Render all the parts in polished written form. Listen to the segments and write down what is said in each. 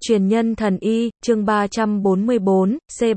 Truyền nhân thần y, chương 344,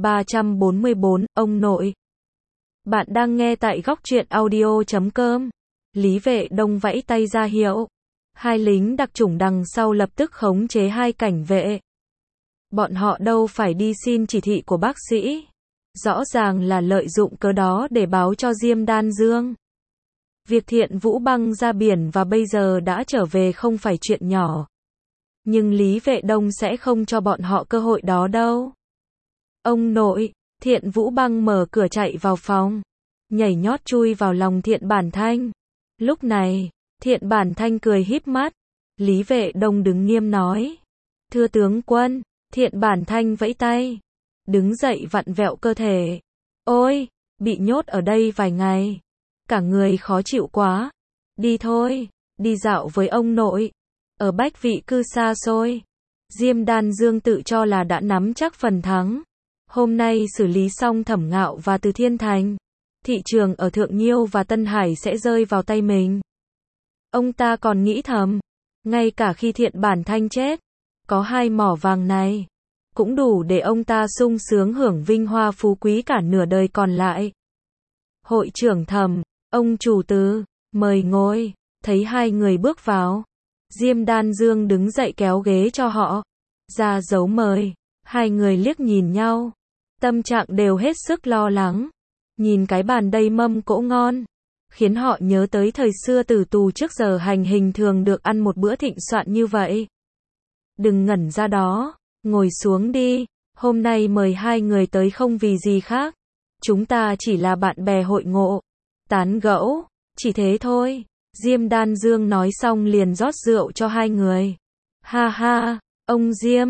C344, ông nội. Bạn đang nghe tại góc truyện audio.com. Lý Vệ Đông vẫy tay ra hiệu. Hai lính đặc chủng đằng sau lập tức khống chế hai cảnh vệ. Bọn họ đâu phải đi xin chỉ thị của bác sĩ. Rõ ràng là lợi dụng cớ đó để báo cho Diêm Đan Dương. Việc Thiện Vũ Băng ra biển và bây giờ đã trở về không phải chuyện nhỏ. Nhưng Lý Vệ Đông sẽ không cho bọn họ cơ hội đó đâu. Ông nội, Thiện Vũ Băng mở cửa chạy vào phòng. Nhảy nhót chui vào lòng Thiện Bản Thanh. Lúc này, Thiện Bản Thanh cười híp mắt. Lý Vệ Đông đứng nghiêm nói. Thưa tướng quân, Thiện Bản Thanh vẫy tay. Đứng dậy vặn vẹo cơ thể. Ôi, bị nhốt ở đây vài ngày. Cả người khó chịu quá. Đi thôi, đi dạo với ông nội. Ở Bách Vị Cư xa xôi. Diêm Đan Dương tự cho là đã nắm chắc phần thắng. Hôm nay xử lý xong Thẩm Ngạo và Từ Thiên Thành. Thị trường ở Thượng Nhiêu và Tân Hải sẽ rơi vào tay mình. Ông ta còn nghĩ thầm. Ngay cả khi Thiện Bản Thanh chết. Có hai mỏ vàng này. Cũng đủ để ông ta sung sướng hưởng vinh hoa phú quý cả nửa đời còn lại. Hội trưởng Thẩm, ông chủ Từ, mời ngồi. Thấy hai người bước vào. Diêm Đan Dương đứng dậy kéo ghế cho họ. Ra dấu mời. Hai người liếc nhìn nhau. Tâm trạng đều hết sức lo lắng. Nhìn cái bàn đầy mâm cỗ ngon. Khiến họ nhớ tới thời xưa tử tù trước giờ hành hình thường được ăn một bữa thịnh soạn như vậy. Đừng ngẩn ra đó. Ngồi xuống đi. Hôm nay mời hai người tới không vì gì khác. Chúng ta chỉ là bạn bè hội ngộ. Tán gẫu. Chỉ thế thôi. Diêm Đan Dương nói xong liền rót rượu cho hai người. Ha ha, ông Diêm,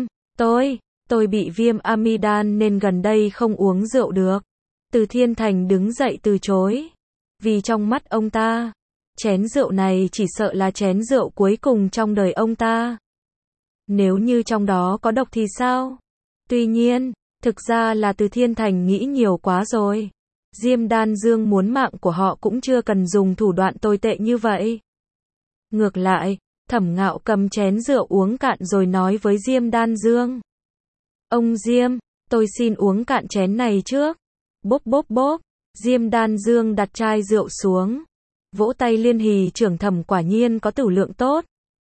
tôi bị viêm amidan nên gần đây không uống rượu được. Từ Thiên Thành đứng dậy từ chối. Vì trong mắt ông ta, chén rượu này chỉ sợ là chén rượu cuối cùng trong đời ông ta. Nếu như trong đó có độc thì sao? Tuy nhiên, thực ra là Từ Thiên Thành nghĩ nhiều quá rồi. Diêm Đan Dương muốn mạng của họ cũng chưa cần dùng thủ đoạn tồi tệ như vậy. Ngược lại, Thẩm Ngạo cầm chén rượu uống cạn rồi nói với Diêm Đan Dương. Ông Diêm, tôi xin uống cạn chén này trước. Bốp bốp bốp, Diêm Đan Dương đặt chai rượu xuống. Vỗ tay liên hì trưởng Thẩm quả nhiên có tửu lượng tốt.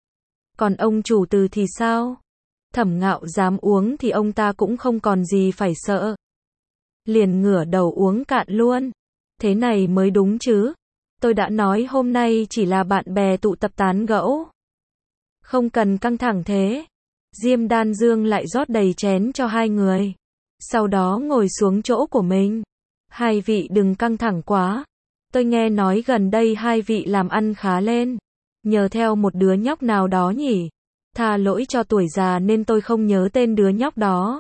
Còn ông chủ Từ thì sao? Thẩm Ngạo dám uống thì ông ta cũng không còn gì phải sợ. Liền ngửa đầu uống cạn luôn. Thế này mới đúng chứ. Tôi đã nói hôm nay chỉ là bạn bè tụ tập tán gẫu. Không cần căng thẳng thế. Diêm Đan Dương lại rót đầy chén cho hai người. Sau đó ngồi xuống chỗ của mình. Hai vị đừng căng thẳng quá. Tôi nghe nói gần đây hai vị làm ăn khá lên. Nhờ theo một đứa nhóc nào đó nhỉ. Tha lỗi cho tuổi già nên tôi không nhớ tên đứa nhóc đó.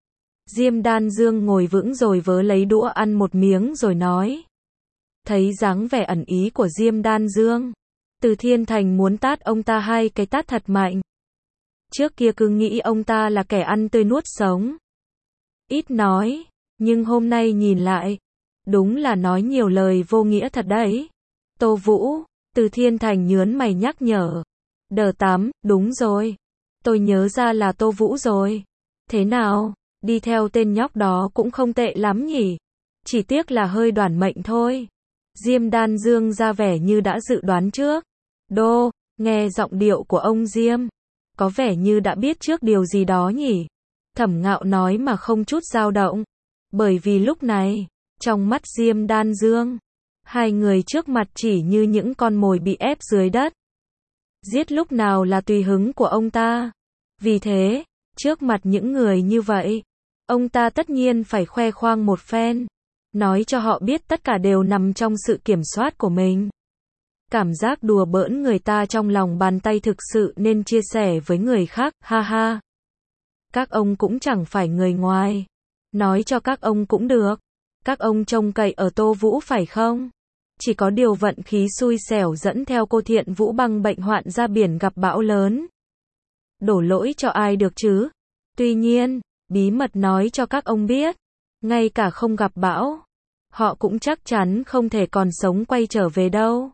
Diêm Đan Dương ngồi vững rồi vớ lấy đũa ăn một miếng rồi nói. Thấy dáng vẻ ẩn ý của Diêm Đan Dương. Từ Thiên Thành muốn tát ông ta hai cái tát thật mạnh. Trước kia cứ nghĩ ông ta là kẻ ăn tươi nuốt sống. Ít nói, nhưng hôm nay nhìn lại. Đúng là nói nhiều lời vô nghĩa thật đấy. Tô Vũ, Từ Thiên Thành nhớn mày nhắc nhở. Đờ Tám, đúng rồi. Tôi nhớ ra là Tô Vũ rồi. Thế nào? Đi theo tên nhóc đó cũng không tệ lắm nhỉ. Chỉ tiếc là hơi đoản mệnh thôi. Diêm Đan Dương ra vẻ như đã dự đoán trước. Đô, nghe giọng điệu của ông Diêm. Có vẻ như đã biết trước điều gì đó nhỉ. Thẩm Ngạo nói mà không chút dao động. Bởi vì lúc này, trong mắt Diêm Đan Dương, hai người trước mặt chỉ như những con mồi bị ép dưới đất. Giết lúc nào là tùy hứng của ông ta. Vì thế, trước mặt những người như vậy, ông ta tất nhiên phải khoe khoang một phen. Nói cho họ biết tất cả đều nằm trong sự kiểm soát của mình. Cảm giác đùa bỡn người ta trong lòng bàn tay thực sự nên chia sẻ với người khác, ha ha. Các ông cũng chẳng phải người ngoài. Nói cho các ông cũng được. Các ông trông cậy ở Tô Vũ phải không? Chỉ có điều vận khí xui xẻo dẫn theo cô Thiện Vũ Băng bệnh hoạn ra biển gặp bão lớn. Đổ lỗi cho ai được chứ? Tuy nhiên, bí mật nói cho các ông biết. Ngay cả không gặp bão, họ cũng chắc chắn không thể còn sống quay trở về đâu.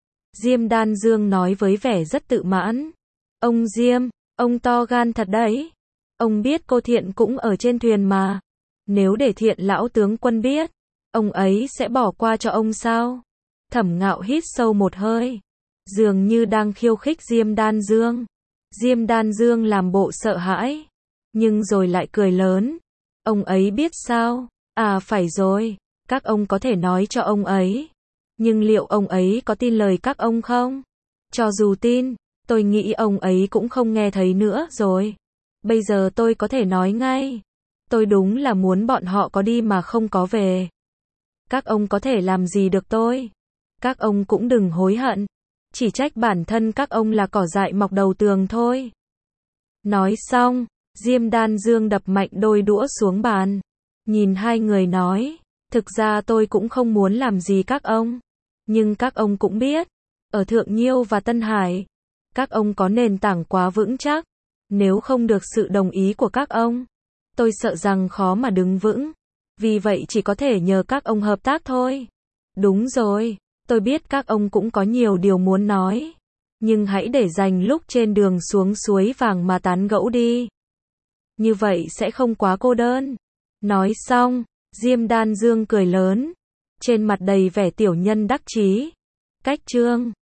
Diêm Đan Dương nói với vẻ rất tự mãn. Ông Diêm, ông to gan thật đấy. Ông biết cô Thiện cũng ở trên thuyền mà. Nếu để Thiện lão tướng quân biết, ông ấy sẽ bỏ qua cho ông sao? Thẩm Ngạo hít sâu một hơi, dường như đang khiêu khích Diêm Đan Dương. Diêm Đan Dương làm bộ sợ hãi, nhưng rồi lại cười lớn. Ông ấy biết sao? À phải rồi, các ông có thể nói cho ông ấy. Nhưng liệu ông ấy có tin lời các ông không? Cho dù tin, tôi nghĩ ông ấy cũng không nghe thấy nữa rồi. Bây giờ tôi có thể nói ngay. Tôi đúng là muốn bọn họ có đi mà không có về. Các ông có thể làm gì được tôi? Các ông cũng đừng hối hận. Chỉ trách bản thân các ông là cỏ dại mọc đầu tường thôi. Nói xong, Diêm Đan Dương đập mạnh đôi đũa xuống bàn. Nhìn hai người nói, thực ra tôi cũng không muốn làm gì các ông. Nhưng các ông cũng biết, ở Thượng Nhiêu và Tân Hải, các ông có nền tảng quá vững chắc. Nếu không được sự đồng ý của các ông, tôi sợ rằng khó mà đứng vững. Vì vậy chỉ có thể nhờ các ông hợp tác thôi. Đúng rồi, tôi biết các ông cũng có nhiều điều muốn nói. Nhưng hãy để dành lúc trên đường xuống suối vàng mà tán gẫu đi. Như vậy sẽ không quá cô đơn. Nói xong, Diêm Đan Dương cười lớn, trên mặt đầy vẻ tiểu nhân đắc chí. Cách chương